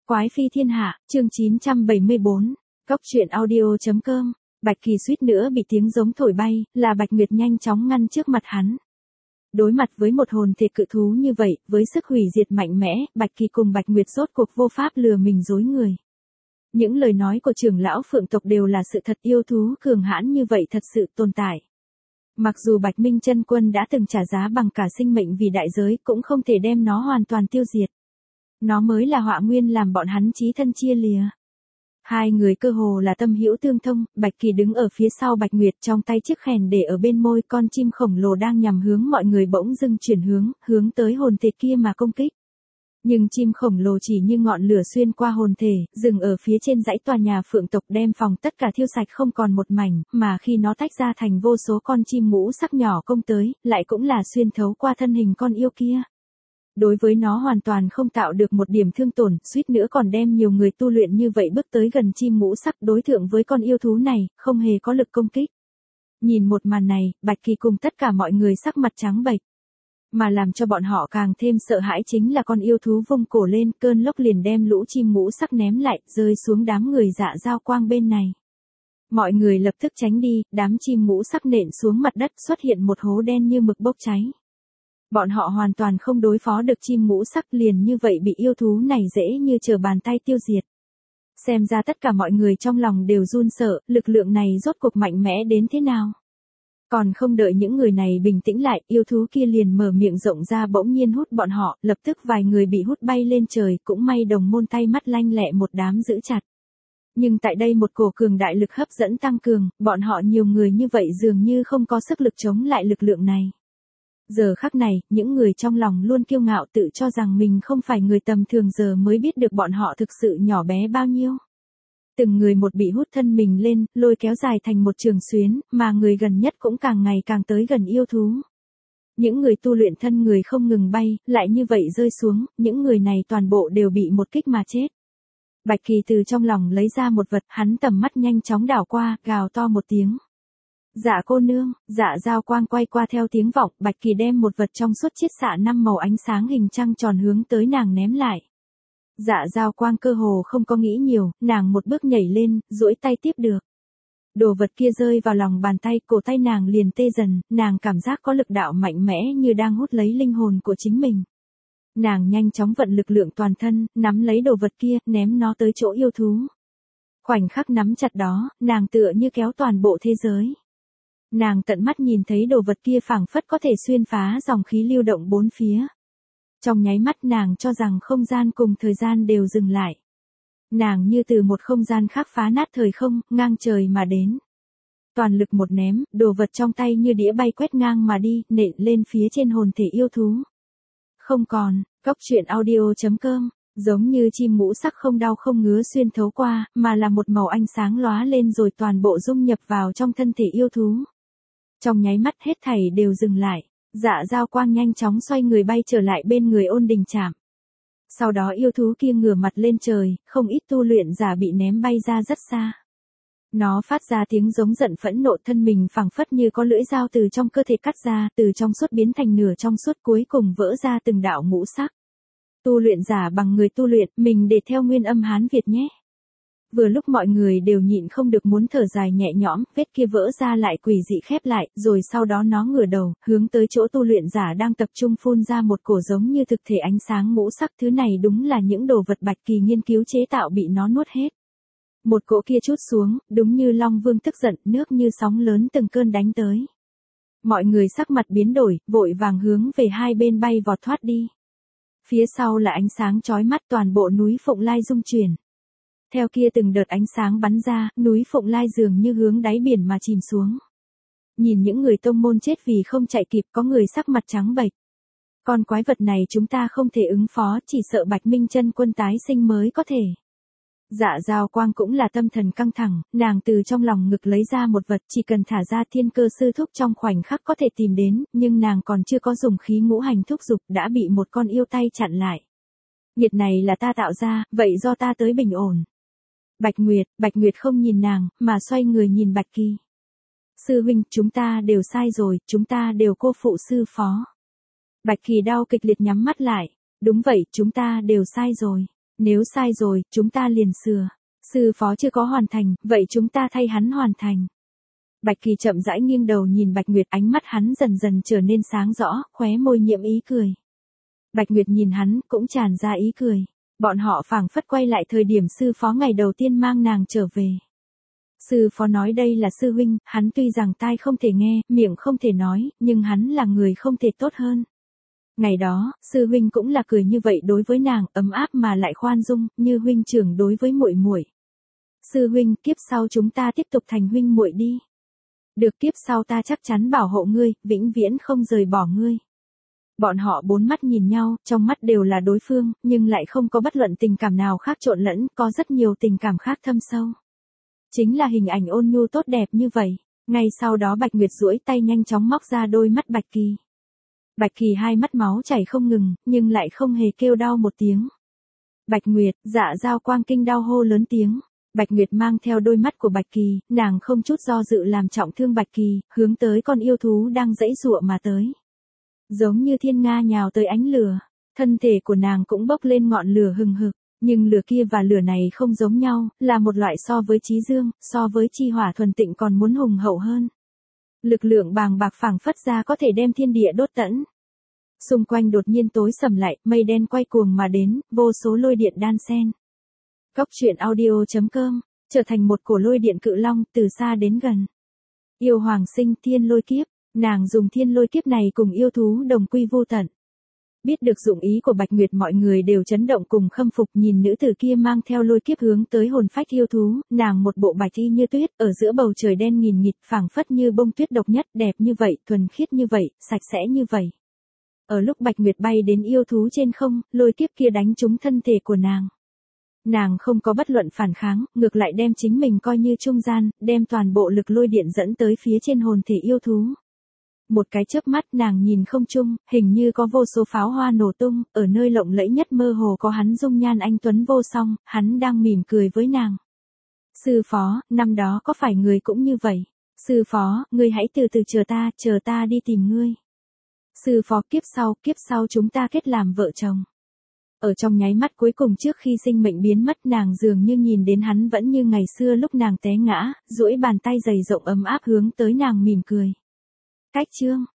Quái phi thiên hạ, chương 974, Cốc truyện audio.com. Bạch Kỳ suýt nữa bị tiếng giống thổi bay, là Bạch Nguyệt nhanh chóng ngăn trước mặt hắn. Đối mặt với một hồn thể cự thú như vậy, với sức hủy diệt mạnh mẽ, Bạch Kỳ cùng Bạch Nguyệt rốt cuộc vô pháp lừa mình dối người. Những lời nói của trưởng lão Phượng tộc đều là sự thật, yêu thú cường hãn như vậy thật sự tồn tại. Mặc dù Bạch Minh Chân Quân đã từng trả giá bằng cả sinh mệnh vì đại giới, cũng không thể đem nó hoàn toàn tiêu diệt. Nó mới là họa nguyên làm bọn hắn chí thân chia lìa. Hai người cơ hồ là tâm hữu tương thông, Bạch Kỳ đứng ở phía sau Bạch Nguyệt, trong tay chiếc khèn để ở bên môi, con chim khổng lồ đang nhằm hướng mọi người bỗng dưng chuyển hướng tới hồn thể kia mà công kích. Nhưng chim khổng lồ chỉ như ngọn lửa xuyên qua hồn thể, dừng ở phía trên dãy tòa nhà Phượng tộc, đem phòng tất cả thiêu sạch không còn một mảnh, mà khi nó tách ra thành vô số con chim ngũ sắc nhỏ công tới, lại cũng là xuyên thấu qua thân hình con yêu kia. Đối với nó hoàn toàn không tạo được một điểm thương tổn, suýt nữa còn đem nhiều người tu luyện như vậy bước tới gần chim ngũ sắc đối thượng với con yêu thú này, không hề có lực công kích. Nhìn một màn này, Bạch Kỳ cùng tất cả mọi người sắc mặt trắng bệch. Mà làm cho bọn họ càng thêm sợ hãi chính là con yêu thú vung cổ lên, cơn lốc liền đem lũ chim ngũ sắc ném lại, rơi xuống đám người Dạ Dao Quang bên này. Mọi người lập tức tránh đi, đám chim ngũ sắc nện xuống mặt đất, xuất hiện một hố đen như mực bốc cháy. Bọn họ hoàn toàn không đối phó được chim ngũ sắc, liền như vậy bị yêu thú này dễ như trở bàn tay tiêu diệt. Xem ra tất cả mọi người trong lòng đều run sợ, lực lượng này rốt cuộc mạnh mẽ đến thế nào. Còn không đợi những người này bình tĩnh lại, yêu thú kia liền mở miệng rộng ra bỗng nhiên hút bọn họ, lập tức vài người bị hút bay lên trời, cũng may đồng môn tay mắt lanh lẹ một đám giữ chặt. Nhưng tại đây một cổ cường đại lực hấp dẫn tăng cường, bọn họ nhiều người như vậy dường như không có sức lực chống lại lực lượng này. Giờ khắc này, những người trong lòng luôn kiêu ngạo tự cho rằng mình không phải người tầm thường giờ mới biết được bọn họ thực sự nhỏ bé bao nhiêu. Từng người một bị hút thân mình lên, lôi kéo dài thành một trường xuyến, mà người gần nhất cũng càng ngày càng tới gần yêu thú. Những người tu luyện thân người không ngừng bay, lại như vậy rơi xuống, những người này toàn bộ đều bị một kích mà chết. Bạch Kỳ từ trong lòng lấy ra một vật, hắn tầm mắt nhanh chóng đảo qua, gào to một tiếng. Dạ cô nương, Dạ Dao Quang quay qua theo tiếng vọng, Bạch Kỳ đem một vật trong suốt chiết xạ 5 màu ánh sáng hình trăng tròn hướng tới nàng ném lại. Dạ Dao Quang cơ hồ không có nghĩ nhiều, nàng một bước nhảy lên, duỗi tay tiếp được. Đồ vật kia rơi vào lòng bàn tay, cổ tay nàng liền tê dần, nàng cảm giác có lực đạo mạnh mẽ như đang hút lấy linh hồn của chính mình. Nàng nhanh chóng vận lực lượng toàn thân, nắm lấy đồ vật kia, ném nó tới chỗ yêu thú. Khoảnh khắc nắm chặt đó, nàng tựa như kéo toàn bộ thế giới. Nàng tận mắt nhìn thấy đồ vật kia phảng phất có thể xuyên phá dòng khí lưu động bốn phía. Trong nháy mắt nàng cho rằng không gian cùng thời gian đều dừng lại. Nàng như từ một không gian khác phá nát thời không, ngang trời mà đến. Toàn lực một ném, đồ vật trong tay như đĩa bay quét ngang mà đi, nện lên phía trên hồn thể yêu thú. Không còn, Cốc truyện audio.com, giống như chim ngũ sắc không đau không ngứa xuyên thấu qua, mà là một màu ánh sáng lóa lên rồi toàn bộ dung nhập vào trong thân thể yêu thú. Trong nháy mắt hết thảy đều dừng lại. Dạ Dao Quang nhanh chóng xoay người bay trở lại bên người Ôn Đình Trảm. Sau đó yêu thú kia ngửa mặt lên trời, không ít tu luyện giả bị ném bay ra rất xa. Nó phát ra tiếng giống giận phẫn nộ, thân mình phảng phất như có lưỡi dao từ trong cơ thể cắt ra, từ trong suốt biến thành nửa trong suốt, cuối cùng vỡ ra từng đạo ngũ sắc. Tu luyện giả bằng người tu luyện, mình để theo nguyên âm Hán Việt nhé. Vừa lúc mọi người đều nhịn không được muốn thở dài nhẹ nhõm, vết kia vỡ ra lại quỷ dị khép lại, rồi sau đó nó ngửa đầu, hướng tới chỗ tu luyện giả đang tập trung phun ra một cổ giống như thực thể ánh sáng ngũ sắc, thứ này đúng là những đồ vật Bạch Kỳ nghiên cứu chế tạo bị nó nuốt hết. Một cỗ kia trút xuống, đúng như Long Vương tức giận, nước như sóng lớn từng cơn đánh tới. Mọi người sắc mặt biến đổi, vội vàng hướng về hai bên bay vọt thoát đi. Phía sau là ánh sáng chói mắt, toàn bộ núi Phụng Lai rung chuyển. Theo kia từng đợt ánh sáng bắn ra, núi Phụng Lai dường như hướng đáy biển mà chìm xuống. Nhìn những người tông môn chết vì không chạy kịp, có người sắc mặt trắng bệch. Con quái vật này chúng ta không thể ứng phó, chỉ sợ Bạch Minh Chân Quân tái sinh mới có thể. Dạ Dao Quang cũng là tâm thần căng thẳng, nàng từ trong lòng ngực lấy ra một vật, chỉ cần thả ra thiên cơ sư thúc trong khoảnh khắc có thể tìm đến, nhưng nàng còn chưa có dùng khí ngũ hành thúc dục đã bị một con yêu tay chặn lại. Nhiệt này là ta tạo ra, vậy do ta tới bình ổn. Bạch Nguyệt không nhìn nàng, mà xoay người nhìn Bạch Kỳ. Sư huynh, chúng ta đều sai rồi, chúng ta đều cô phụ sư phó. Bạch Kỳ đau kịch liệt nhắm mắt lại. Đúng vậy, chúng ta đều sai rồi. Nếu sai rồi, chúng ta liền sửa. Sư phó chưa có hoàn thành, vậy chúng ta thay hắn hoàn thành. Bạch Kỳ chậm rãi nghiêng đầu nhìn Bạch Nguyệt, ánh mắt hắn dần dần trở nên sáng rõ, khóe môi nhiễm ý cười. Bạch Nguyệt nhìn hắn, cũng tràn ra ý cười. Bọn họ phảng phất quay lại thời điểm sư phó ngày đầu tiên mang nàng trở về. Sư phó nói đây là sư huynh, hắn tuy rằng tai không thể nghe, miệng không thể nói, nhưng hắn là người không thể tốt hơn. Ngày đó, sư huynh cũng là cười như vậy đối với nàng, ấm áp mà lại khoan dung, như huynh trưởng đối với muội muội. Sư huynh, kiếp sau chúng ta tiếp tục thành huynh muội đi. Được, kiếp sau ta chắc chắn bảo hộ ngươi, vĩnh viễn không rời bỏ ngươi. Bọn họ bốn mắt nhìn nhau, trong mắt đều là đối phương, nhưng lại không có bất luận tình cảm nào khác trộn lẫn, có rất nhiều tình cảm khác thâm sâu. Chính là hình ảnh ôn nhu tốt đẹp như vậy. Ngay sau đó Bạch Nguyệt duỗi tay nhanh chóng móc ra đôi mắt Bạch Kỳ. Bạch Kỳ hai mắt máu chảy không ngừng, nhưng lại không hề kêu đau một tiếng. Bạch Nguyệt, Dạ Dao Quang kinh đau hô lớn tiếng. Bạch Nguyệt mang theo đôi mắt của Bạch Kỳ, nàng không chút do dự làm trọng thương Bạch Kỳ, hướng tới con yêu thú đang giãy giụa mà tới. Giống như thiên nga nhào tới ánh lửa, thân thể của nàng cũng bốc lên ngọn lửa hừng hực, nhưng lửa kia và lửa này không giống nhau, là một loại so với chí dương, so với chi hỏa thuần tịnh còn muốn hùng hậu hơn. Lực lượng bàng bạc phảng phất ra có thể đem thiên địa đốt tận. Xung quanh đột nhiên tối sầm lại, mây đen quay cuồng mà đến, vô số lôi điện đan xen. Cốc truyện audio.com, trở thành một cổ lôi điện cự long, từ xa đến gần. Yêu hoàng sinh thiên lôi kiếp, nàng dùng thiên lôi kiếp này cùng yêu thú đồng quy vô tận. Biết được dụng ý của Bạch Nguyệt, mọi người đều chấn động cùng khâm phục, nhìn nữ tử kia mang theo lôi kiếp hướng tới hồn phách yêu thú, nàng một bộ bạch y như tuyết, ở giữa bầu trời đen nghìn nghịt, phảng phất như bông tuyết độc nhất, đẹp như vậy, thuần khiết như vậy, sạch sẽ như vậy. Ở lúc Bạch Nguyệt bay đến yêu thú trên không, lôi kiếp kia đánh trúng thân thể của nàng. Nàng không có bất luận phản kháng, ngược lại đem chính mình coi như trung gian, đem toàn bộ lực lôi điện dẫn tới phía trên hồn thể yêu thú. Một cái chớp mắt nàng nhìn không trung, hình như có vô số pháo hoa nổ tung, ở nơi lộng lẫy nhất mơ hồ có hắn dung nhan anh tuấn vô song, hắn đang mỉm cười với nàng. Sư phó, năm đó có phải người cũng như vậy? Sư phó, ngươi hãy từ từ chờ ta đi tìm ngươi. Sư phó, kiếp sau chúng ta kết làm vợ chồng. Ở trong nháy mắt cuối cùng trước khi sinh mệnh biến mất, nàng dường như nhìn đến hắn vẫn như ngày xưa lúc nàng té ngã, duỗi bàn tay dày rộng ấm áp hướng tới nàng mỉm cười. Cách chương